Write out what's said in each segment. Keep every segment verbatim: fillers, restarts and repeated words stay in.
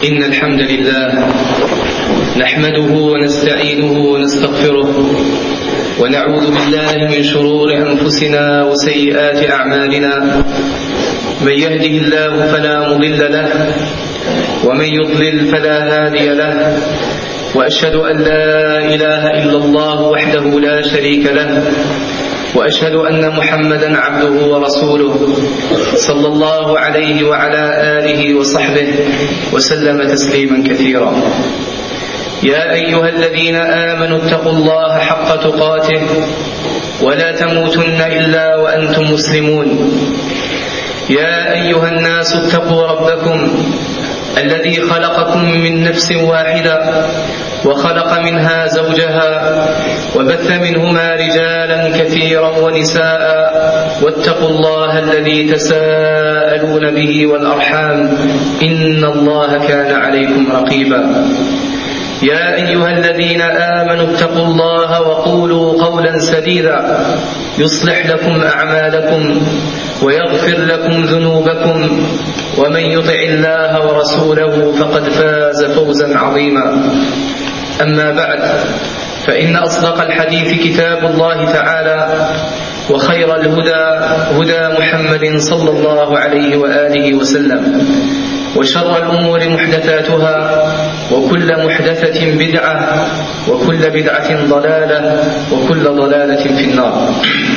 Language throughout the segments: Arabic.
إن الحمد لله نحمده ونستعينه ونستغفره ونعوذ بالله من شرور أنفسنا وسيئات أعمالنا. من يهده الله فلا مضل له ومن يضلل فلا هادي له، وأشهد أن لا إله إلا الله وحده لا شريك له، وأشهد أن محمدا عبده ورسوله صلى الله عليه وعلى آله وصحبه وسلم تسليما كثيرا. يا أيها الذين آمنوا اتقوا الله حق تقاته ولا تموتن إلا وأنتم مسلمون. يا أيها الناس اتقوا ربكم الذي خلقكم من نفس واحدة وخلق منها زوجها وبث منهما رجالا كثيرا ونساء، واتقوا الله الذي تساءلون به والأرحام إن الله كان عليكم رقيبا. يا أيها الذين آمنوا اتقوا الله وقولوا قولا سديدا يصلح لكم أعمالكم ويغفر لكم ذنوبكم، ومن يطع الله ورسوله فقد فاز فوزا عظيما. أما بعد، فإن أصدق الحديث كتاب الله تعالى، وخير الهدى هدى محمد صلى الله عليه وآله وسلم، وشر الأمور محدثاتها، وكل محدثة بدعة، وكل بدعة ضلالة، وكل ضلالة في النار.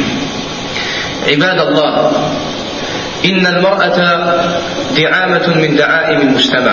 عباد الله، إن المرأة دعامة من دعائم المجتمع،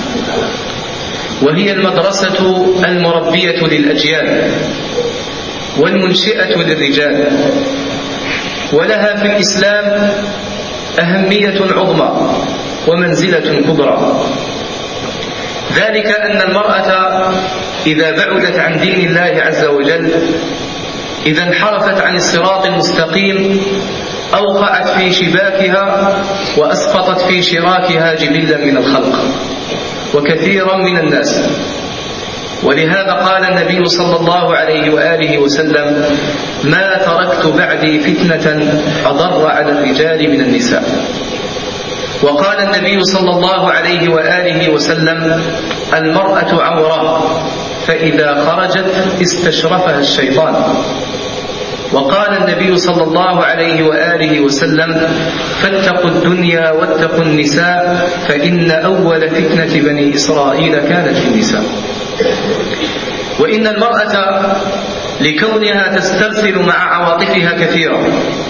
وهي المدرسة المربية للأجيال والمنشئة للرجال، ولها في الإسلام أهمية عظمى ومنزلة كبرى. ذلك أن المرأة إذا بعدت عن دين الله عز وجل، إذا انحرفت عن الصراط المستقيم، أوقعت في شباكها وأسقطت في شراكها جبلا من الخلق وكثيرا من الناس. ولهذا قال النبي صلى الله عليه وآله وسلم: ما تركت بعدي فتنة أضر على الرجال من النساء. وقال النبي صلى الله عليه وآله وسلم: المرأة عورة، فإذا خرجت استشرفها الشيطان. وقال النبي صلى الله عليه وآله وسلم: فاتقوا الدنيا واتقوا النساء، فإن أول فتنة بني إسرائيل كانت في النساء. وإن المرأة لكونها تسترسل مع عواطفها كثيرا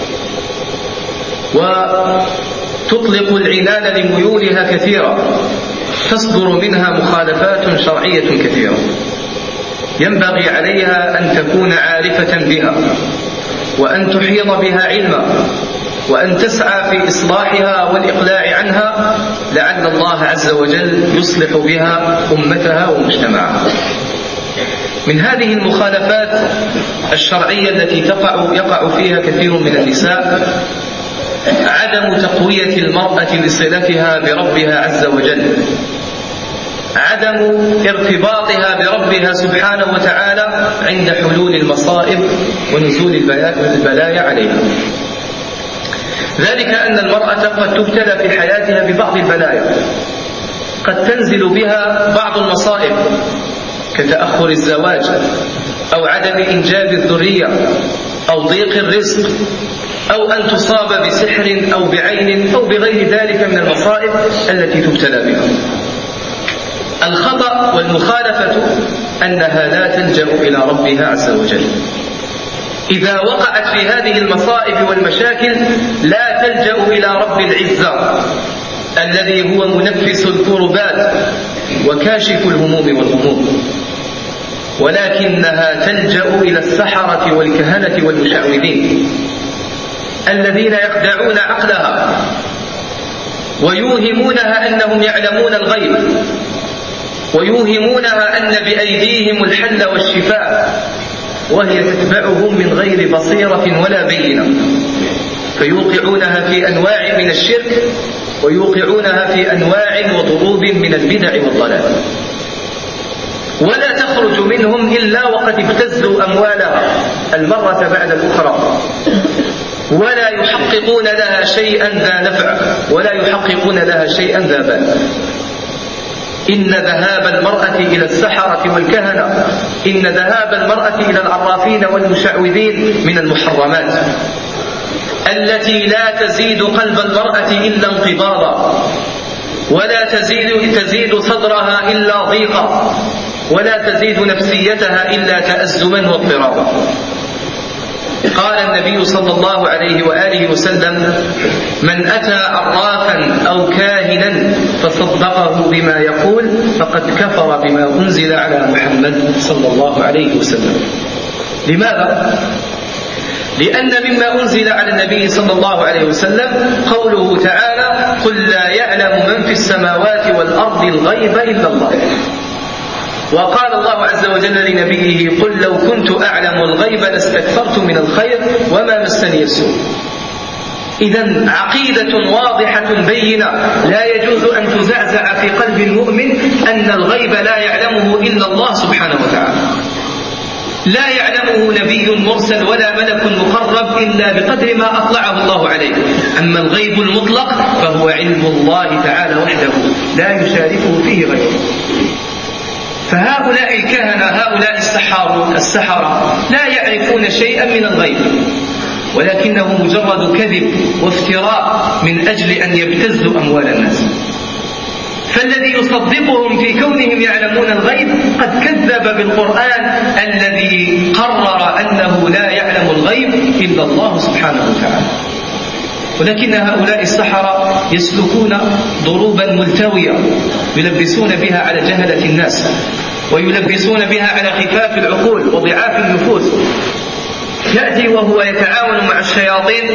وتطلق العنان لميولها كثيرا، تصدر منها مخالفات شرعية كثيرة، ينبغي عليها أن تكون عارفة بها، وأن تحيط بها علما، وأن تسعى في إصلاحها والإقلاع عنها، لعل الله عز وجل يصلح بها أمتها ومجتمعها. من هذه المخالفات الشرعية التي تقع يقع فيها كثير من النساء عدم تقوية المرأة لصلتها بربها عز وجل، عدم ارتباطها بربها سبحانه وتعالى عند حلول المصائب ونزول البلايا عليها. ذلك أن المرأة قد تبتلى في حياتها ببعض البلايا، قد تنزل بها بعض المصائب كتأخر الزواج، أو عدم إنجاب الذرية، أو ضيق الرزق، أو أن تصاب بسحر أو بعين أو بغير ذلك من المصائب التي تبتلى بها. الخطأ والمخالفة أنها لا تلجأ إلى ربها عز وجل. إذا وقعت في هذه المصائب والمشاكل لا تلجأ إلى رب العزة الذي هو منفس الكربات وكاشف الهموم والغموم، ولكنها تلجأ إلى السحرة والكهنة والمشعوذين الذين يخدعون عقلها ويوهمونها أنهم يعلمون الغيب، ويوهمونها أن بأيديهم الحل والشفاء، وهي تتبعهم من غير بصيرة ولا بينة، فيوقعونها في أنواع من الشرك، ويوقعونها في أنواع وضروب من البدع والضلال، ولا تخرج منهم إلا وقد ابتزوا أموالها المرة بعد الأخرى، ولا يحققون لها شيئا ذا نفع، ولا يحققون لها شيئا ذا بال. إن ذهاب المرأة إلى السحرة والكهنة، إن ذهاب المرأة إلى العرافين والمشعوذين من المحرمات التي لا تزيد قلب المرأة إلا انقباضا، ولا تزيد, تزيد صدرها إلا ضيقا، ولا تزيد نفسيتها إلا تأزما واضطرابا. قال النبي صلى الله عليه وآله وسلم: من أتى عرافا أو كاهنا فصدقه بما يقول فقد كفر بما أنزل على محمد صلى الله عليه وسلم. لماذا؟ لأن مما أنزل على النبي صلى الله عليه وسلم قوله تعالى: قل لا يعلم من في السماوات والأرض الغيب إلا الله. وقال الله عز وجل لنبيه: قل لو كنت أعلم الغيب لاستكثرت من الخير وما مسني السوء. إذن عقيدة واضحة بينة لا يجوز أن تزعزع في قلب المؤمن أن الغيب لا يعلمه إلا الله سبحانه وتعالى، لا يعلمه نبي مرسل ولا ملك مقرب إلا بقدر ما أطلعه الله عليه. أما الغيب المطلق فهو علم الله تعالى وحده لا يشاركه فيه غيره. فهؤلاء الكهنة، هؤلاء السحرة لا يعرفون شيئا من الغيب، ولكنه مجرد كذب وافتراء من أجل أن يبتزوا أموال الناس. فالذي يصدقهم في كونهم يعلمون الغيب قد كذب بالقرآن الذي قرر أنه لا يعلم الغيب إلا الله سبحانه وتعالى. ولكن هؤلاء السحرة يسلكون ضروبا ملتوية يلبسون بها على جهلة الناس، ويلبسون بها على خفاف العقول وضعاف النفوس. يأتي وهو يتعاون مع الشياطين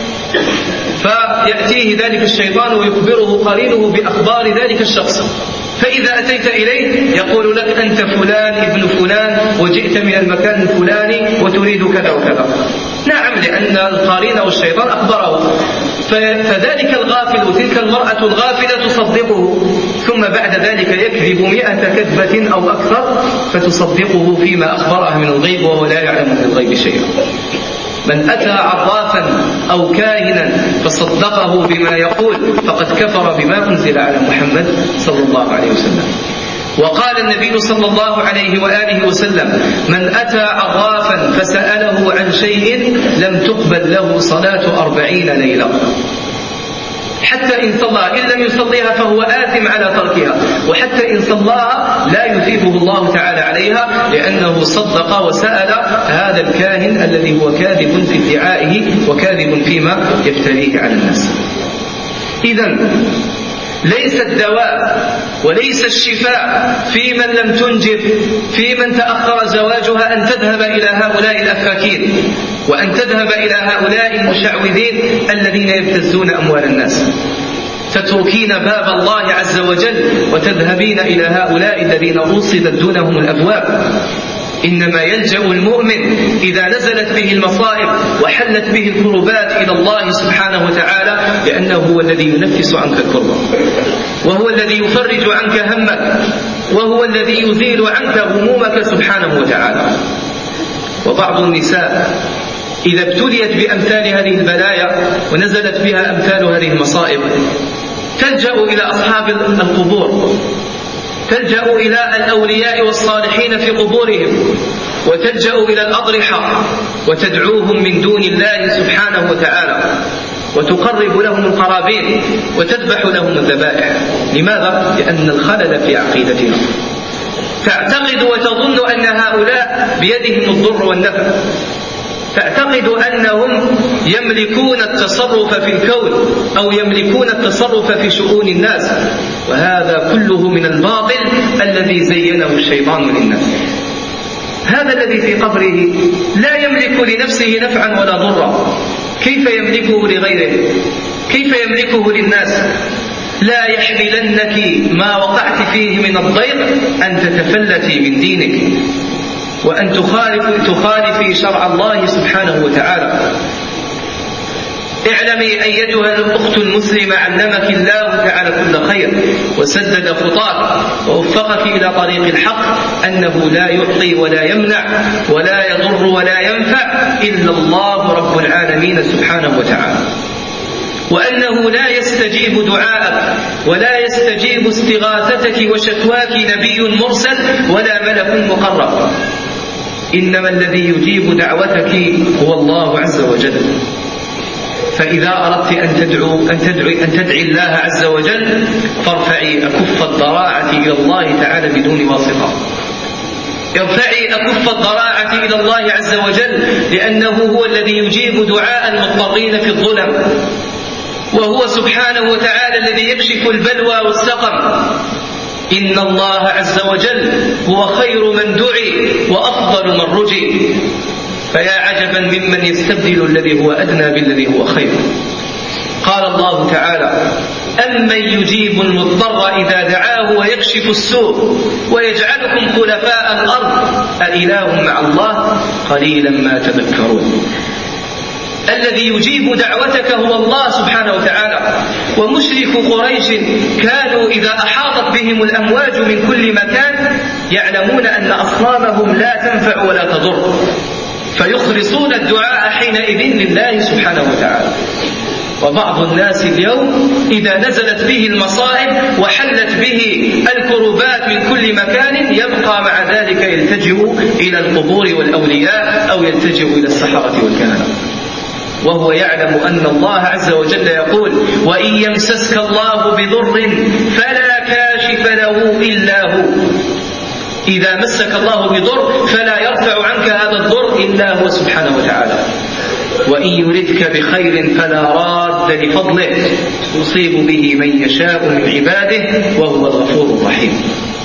فيأتيه ذلك الشيطان ويخبره قرينه بأخبار ذلك الشخص، فإذا أتيت إليه يقول لك: أنت فلان ابن فلان وجئت من المكان الفلاني وتريد كذا وكذا. نعم، لأن القرين والشيطان أخبره. فذلك الغافل وتلك المرأة الغافلة تصدقه، ثم بعد ذلك يكذب مئة كذبة أو أكثر فتصدقه فيما أخبرها من الغيب وهو لا يعلم من الغيب شيئا. من أتى عرافا أو كاهنا فصدقه بما يقول فقد كفر بما أنزل على محمد صلى الله عليه وسلم. وقال النبي صلى الله عليه وآله وسلم: من أتى عرافا فسأله عن شيء لم تقبل له صلاة أربعين ليلة، حتى إن صلى إن لم يصليها فهو آثم على تركها، وحتى إن صلاها لا يثيبه الله تعالى عليها، لأنه صدق وسأل هذا الكاهن الذي هو كاذب في ادعائه وكاذب فيما يفتريه على الناس. إذن ليس الدواء وليس الشفاء في من لم تنجب، في من تأخر زواجها، أن تذهب إلى هؤلاء الأفاكين وأن تذهب إلى هؤلاء المشعوذين الذين يبتزون أموال الناس. تتركين باب الله عز وجل وتذهبين إلى هؤلاء الذين أوصدت دونهم الأبواب. إنما يلجأ المؤمن إذا نزلت به المصائب وحلت به الكربات إلى الله سبحانه وتعالى، لأنه هو الذي ينفس عنك الكرب، وهو الذي يفرج عنك همك، وهو الذي يزيل عنك همومك سبحانه وتعالى. وبعض النساء إذا ابتليت بأمثال هذه البلايا ونزلت بها أمثال هذه المصائب تلجأ إلى أصحاب القبور، تلجأ إلى الأولياء والصالحين في قبورهم، وتلجأ إلى الأضرحة وتدعوهم من دون الله سبحانه وتعالى، وتقرب لهم القرابين وتذبح لهم الذبائح. لماذا؟ لأن الخلل في عقيدتنا. تعتقد وتظن أن هؤلاء بيدهم الضر والنفع، تعتقد أنهم يملكون التصرف في الكون أو يملكون التصرف في شؤون الناس، وهذا كله من الباطل الذي زينه الشيطان للناس. هذا الذي في قبره لا يملك لنفسه نفعا ولا ضرا، كيف يملكه لغيره؟ كيف يملكه للناس؟ لا يحملنك ما وقعت فيه من الضيق أن تتفلتي من دينك وأن تخالفي تخالفي شرع الله سبحانه وتعالى. اعلمي أيتها الأخت المسلمة علمك الله تعالى كل خير وسدد خطاك ووفقك إلى طريق الحق، أنه لا يعطي ولا يمنع ولا يضر ولا ينفع إلا الله رب العالمين سبحانه وتعالى. وأنه لا يستجيب دعاءك ولا يستجيب استغاثتك وشكواك نبي مرسل ولا ملك مقرب، إنما الذي يجيب دعوتك هو الله عز وجل. فإذا أردت أن تدعو أن تدعي أن تدعي الله عز وجل فارفعي أكف الضراعة إلى الله تعالى بدون واسطة. ارفعي أكف الضراعة إلى الله عز وجل، لأنه هو الذي يجيب دعاء المضطرين في الظلم، وهو سبحانه وتعالى الذي يكشف البلوى والسقم. إن الله عز وجل هو خير من دعي وأفضل من رجي، فيا عجبا ممن يستبدل الذي هو أدنى بالذي هو خير. قال الله تعالى: أمن يجيب المضطر إذا دعاه ويكشف السوء ويجعلكم خلفاء الأرض أإله مع الله قليلا ما تذكرون. الذي يجيب دعوتك هو الله سبحانه وتعالى. ومشرك قريش كانوا إذا أحاطت بهم الأمواج من كل مكان يعلمون أن أصنامهم لا تنفع ولا تضر، فيخلصون الدعاء حينئذ لله سبحانه وتعالى. وبعض الناس اليوم إذا نزلت به المصائب وحلت به الكربات من كل مكان يبقى مع ذلك يلتجئ إلى القبور والأولياء أو يلتجئ إلى السحرة والكهنة، وهو يعلم أن الله عز وجل يقول: وإن يمسسك الله بضر فلا كاشف له إلا هو. إذا مسك الله بضر فلا يرفع عنك هذا الضر إلا هو سبحانه وتعالى. وإن يردك بخير فلا راد لفضله يصيب به من يشاء من عباده وهو الغفور الرحيم.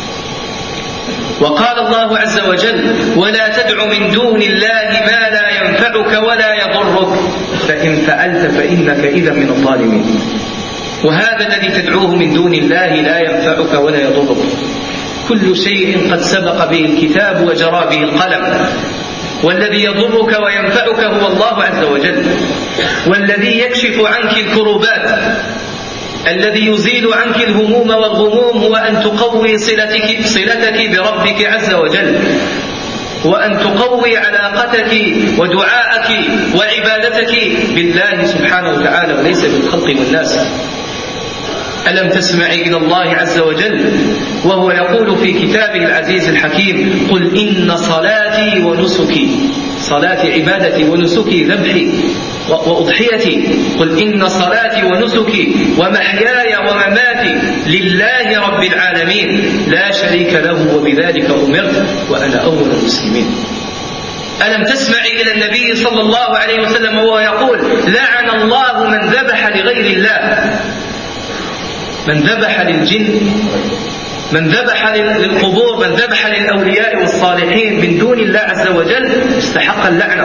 وقال الله عز وجل: ولا تدع من دون الله ما لا ينفعك ولا يضرك فإن فعلت فإنك إذا من الظالمين. وهذا الذي تدعوه من دون الله لا ينفعك ولا يضرك، كل شيء قد سبق به الكتاب وجرى به القلم. والذي يضرك وينفعك هو الله عز وجل، والذي يكشف عنك الكربات، الذي يزيل عنك الهموم والغموم هو أن تقوي صلتك, صلتك بربك عز وجل، وأن تقوي علاقتك ودعاءك وعبادتك بالله سبحانه وتعالى وليس بالخلق والناس. ألم تسمعي إلى الله عز وجل وهو يقول في كتابه العزيز الحكيم: قل إن صلاتي ونسكي، صلاتي عبادتي ونسكي ذبحي وأضحيتي، قل إن صلاتي ونسكي ومحياي ومماتي لله رب العالمين لا شريك له وبذلك أمرت وأنا أول المسلمين. ألم تسمعي إلى النبي صلى الله عليه وسلم وهو يقول: لعن الله من ذبح لغير الله، من ذبح للجن، من ذبح للقبور، من ذبح للأولياء والصالحين من دون الله عز وجل استحق اللعنة.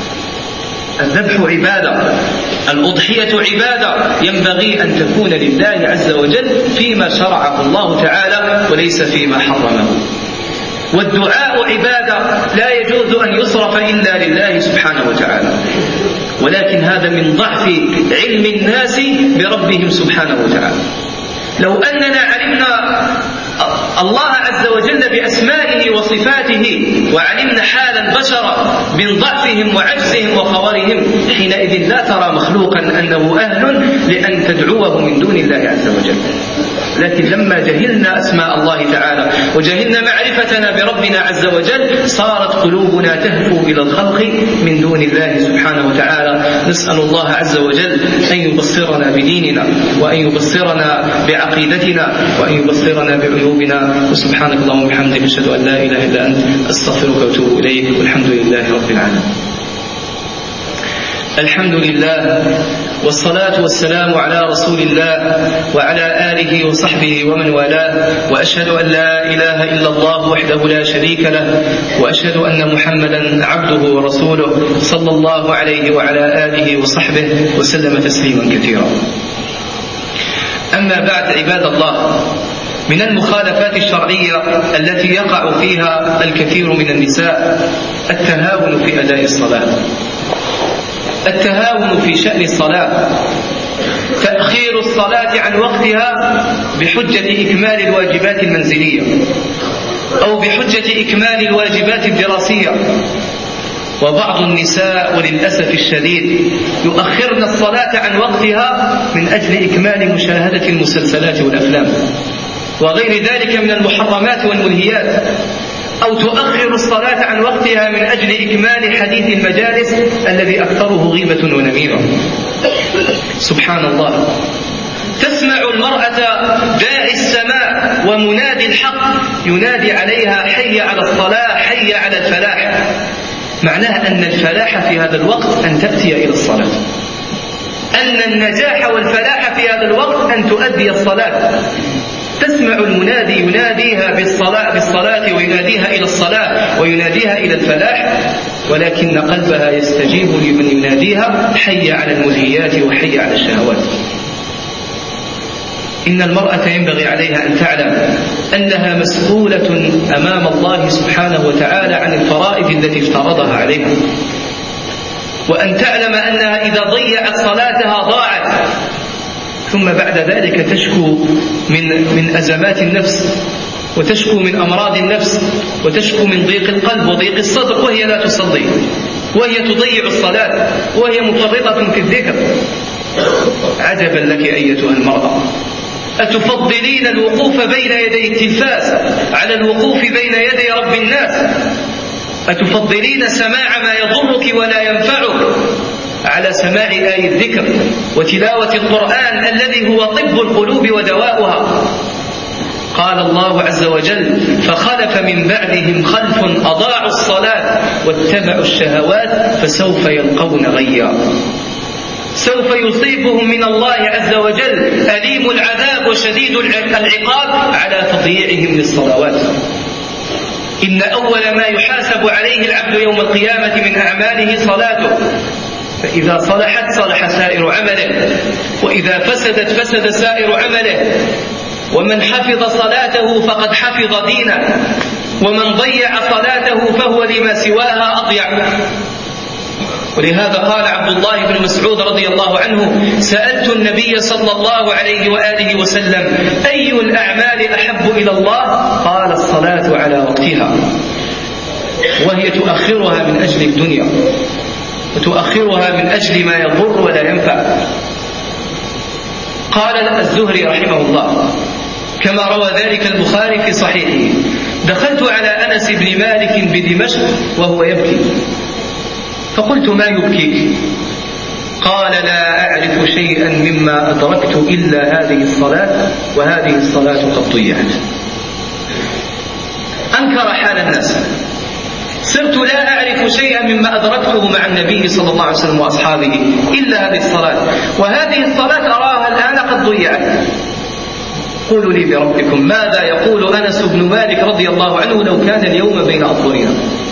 الذبح عبادة، الأضحية عبادة ينبغي أن تكون لله عز وجل فيما شرعه الله تعالى وليس فيما حرمه. والدعاء عبادة لا يجوز أن يصرف إلا لله سبحانه وتعالى، ولكن هذا من ضعف علم الناس بربهم سبحانه وتعالى. لو أننا علمنا الله عز وجل بأسمائه وصفاته وعلمنا حال البشر من ضعفهم وعجزهم وخورهم حينئذ لا ترى مخلوقا أنه أهل لأن تدعوه من دون الله عز وجل. لكن لما جهلنا أسماء الله تعالى وجهلنا معرفتنا بربنا عز وجل صارت قلوبنا تهفو إلى الخلق من دون الله سبحانه وتعالى. نسأل الله عز وجل أن يبصرنا بديننا وأن يبصرنا بعقيدتنا وأن يبصرنا بعيوبنا. وسبحانك اللهم وبحمدك أشهد أن لا إله إلا أنت أستغفرك وأتوب إليك والحمد لله رب العالمين. الحمد لله والصلاة والسلام على رسول الله وعلى آله وصحبه ومن والاه، وأشهد أن لا إله إلا الله وحده لا شريك له، وأشهد أن محمدا عبده ورسوله صلى الله عليه وعلى آله وصحبه وسلم تسليما كثيرا. أما بعد، عباد الله، من المخالفات الشرعية التي يقع فيها الكثير من النساء التهاون في أداء الصلاة. التهاون في شأن الصلاة، تأخير الصلاة عن وقتها بحجة إكمال الواجبات المنزلية أو بحجة إكمال الواجبات الدراسية وبعض النساء وللأسف الشديد يؤخرن الصلاة عن وقتها من أجل إكمال مشاهدة المسلسلات والأفلام وغير ذلك من المحرمات والملهيات، أو تؤخر الصلاة عن وقتها من أجل إكمال حديث المجالس الذي أكثره غيبة ونميمة. سبحان الله، تسمع المرأة داعي السماء ومنادي الحق ينادي عليها حي على الصلاة حي على الفلاح، معناها أن الفلاح في هذا الوقت أن تأتي إلى الصلاة، أن النجاح والفلاح في هذا الوقت أن تؤدي الصلاة. تسمع المنادي يناديها بالصلاة, بالصلاة ويناديها إلى الصلاة ويناديها إلى الفلاح، ولكن قلبها يستجيب لمن يناديها حي على الملهيات وحي على الشهوات. إن المرأة ينبغي عليها أن تعلم أنها مسؤولة أمام الله سبحانه وتعالى عن الفرائض التي افترضها عليها، وأن تعلم أنها إذا ضيعت صلاتها ضاعت، ثم بعد ذلك تشكو من من أزمات النفس، وتشكو من أمراض النفس، وتشكو من ضيق القلب وضيق الصدر وهي لا تصلي، وهي تضيع الصلاة، وهي مفرطة في الذكر. عجبا لك أيتها المرأة، أتفضلين الوقوف بين يدي التلفاز على الوقوف بين يدي رب الناس؟ أتفضلين سماع ما يضرك ولا ينفعك على سماع آي الذكر وتلاوة القرآن الذي هو طب القلوب ودواؤها؟ قال الله عز وجل: فخلف من بعدهم خلف أضاعوا الصلاة واتبعوا الشهوات فسوف يلقون غيا. سوف يصيبهم من الله عز وجل أليم العذاب وشديد العقاب على تضييعهم للصلوات. إن أول ما يحاسب عليه العبد يوم القيامة من أعماله صلاته، فإذا صلحت صلح سائر عمله، وإذا فسدت فسد سائر عمله. ومن حفظ صلاته فقد حفظ دينه، ومن ضيع صلاته فهو لما سواها أضيع. ولهذا قال عبد الله بن مسعود رضي الله عنه: سألت النبي صلى الله عليه وآله وسلم: أي الأعمال أحب إلى الله؟ قال: الصلاة على وقتها. وهي تؤخرها من أجل الدنيا، وتؤخرها من أجل ما يضر ولا ينفع. قال الزهري رحمه الله كما روى ذلك البخاري في صحيحه: دخلت على أنس بن مالك بدمشق وهو يبكي، فقلت: ما يبكيك؟ قال: لا أعرف شيئا مما أدركت إلا هذه الصلاة، وهذه الصلاة قد ضيعت. أنكر حال الناس: صرت لا أعرف شيئا مما أدركته مع النبي صلى الله عليه وسلم وأصحابه إلا هذه الصلاة، وهذه الصلاة أراها الآن قد ضيعت. قولوا لي بربكم، ماذا يقول أنس بن مالك رضي الله عنه لو كان اليوم بين أظهرنا؟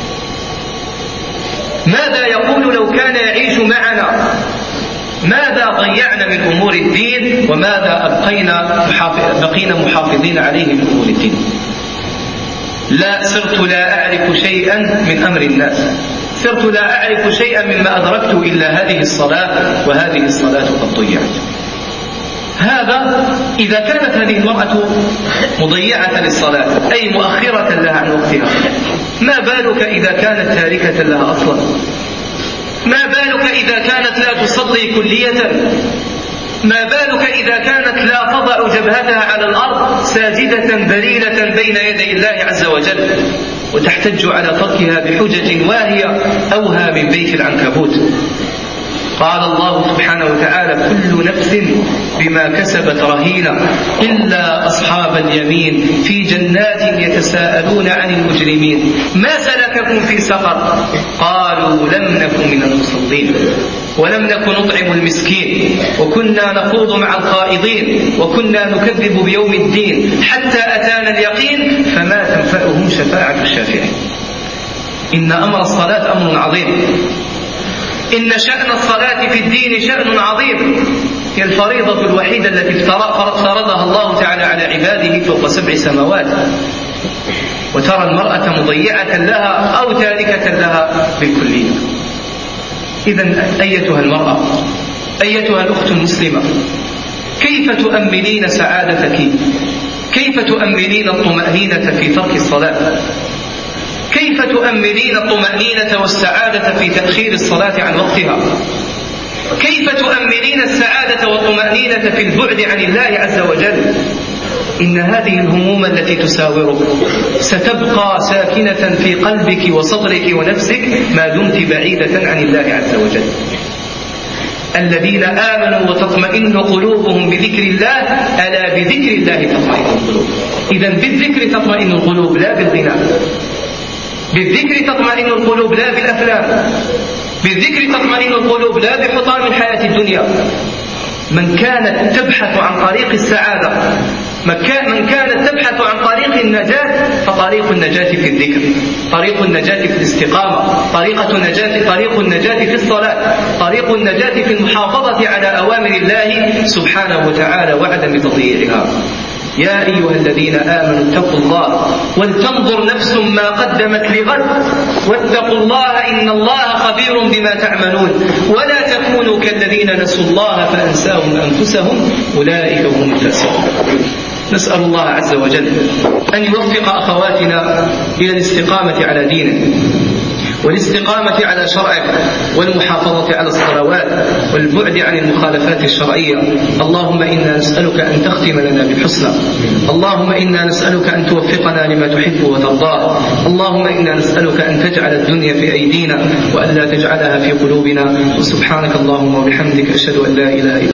ماذا يقول لو كان يعيش معنا؟ ماذا ضيعنا من أمور الدين، وماذا أبقينا بقينا محافظين عليه من أمور الدين؟ لا، صرت لا أعرف شيئا من أمر الناس، صرت لا أعرف شيئا مما أدركت إلا هذه الصلاة، وهذه الصلاة قد ضيعت. هذا إذا كانت هذه المرأة مضيعة للصلاة، أي مؤخرة لها عن وقتها، ما بالك إذا كانت تاركة لها أصلا؟ ما بالك إذا كانت لا تصلي كلية؟ ما بالك إذا كانت لا تضع جبهتها على الأرض ساجدة ذليلة بين يدي الله عز وجل، وتحتج على تركها بحجج واهية أوهى من بيت العنكبوت؟ قال الله سبحانه وتعالى: كل نفس بما كسبت رهينة إلا أصحاب اليمين في جنات يتساءلون عن المجرمين ما سلككم في سقر؟ قالوا لم نكن من المصلين ولم نكن نطعم المسكين وكنا نخوض مع الخائضين وكنا نكذب بيوم الدين حتى أتانا اليقين فما تنفعهم شفاعة الشافعين. إن أمر الصلاة أمر عظيم، إن شأن الصلاة في الدين شأن عظيم، هي الفريضة الوحيدة التي فرضها الله تعالى على عباده فوق سبع سماوات، وترى المرأة مضيعة لها أو تاركة لها بالكلية. إذن أيتها المرأة، أيتها الأخت المسلمة، كيف تؤمنين سعادتك؟ كيف تؤمنين الطمأنينة في ترك الصلاة؟ كيف كيف تؤمنين الطمأنينة والسعادة في تأخير الصلاة عن وقتها؟ كيف تؤمنين السعادة والطمأنينة في البعد عن الله عز وجل؟ إن هذه الهموم التي تساورك ستبقى ساكنة في قلبك وصدرك ونفسك ما دمت بعيدة عن الله عز وجل. الذين آمنوا وتطمئن قلوبهم بذكر الله، ألا بذكر الله تطمئن القلوب. إذن بالذكر تطمئن القلوب لا بالغناء، بالذكر تطمئن القلوب لا بالأفلام، بالذكر تطمئن القلوب لا بحطام الحياة الدنيا. من كانت تبحث عن طريق السعادة، من كانت تبحث عن طريق النجاة، فطريق النجاة في الذكر، طريق النجاة في الاستقامة، طريقة النجاة طريق النجاة في الصلاة، طريق النجاة في المحافظة على أوامر الله سبحانه وتعالى وعدم تضييعها. يا أيها الذين آمنوا اتقوا الله ولتنظر نفس ما قدمت لغد واتقوا الله إن الله خبير بما تعملون ولا تكونوا كالذين نسوا الله فأنساهم أنفسهم أولئك هم الفاسقون. نسأل الله عز وجل أن يوفق أخواتنا إلى الاستقامة على دينه والاستقامة على شرعه والمحافظة على الصلوات والبعد عن المخالفات الشرعية. اللهم إنا نسألك أن تختم لنا بالحسنى، اللهم إنا نسألك أن توفقنا لما تحب وترضاه، اللهم إنا نسألك أن تجعل الدنيا في أيدينا وأن لا تجعلها في قلوبنا. وسبحانك اللهم وبحمدك أشهد أن لا إله إلا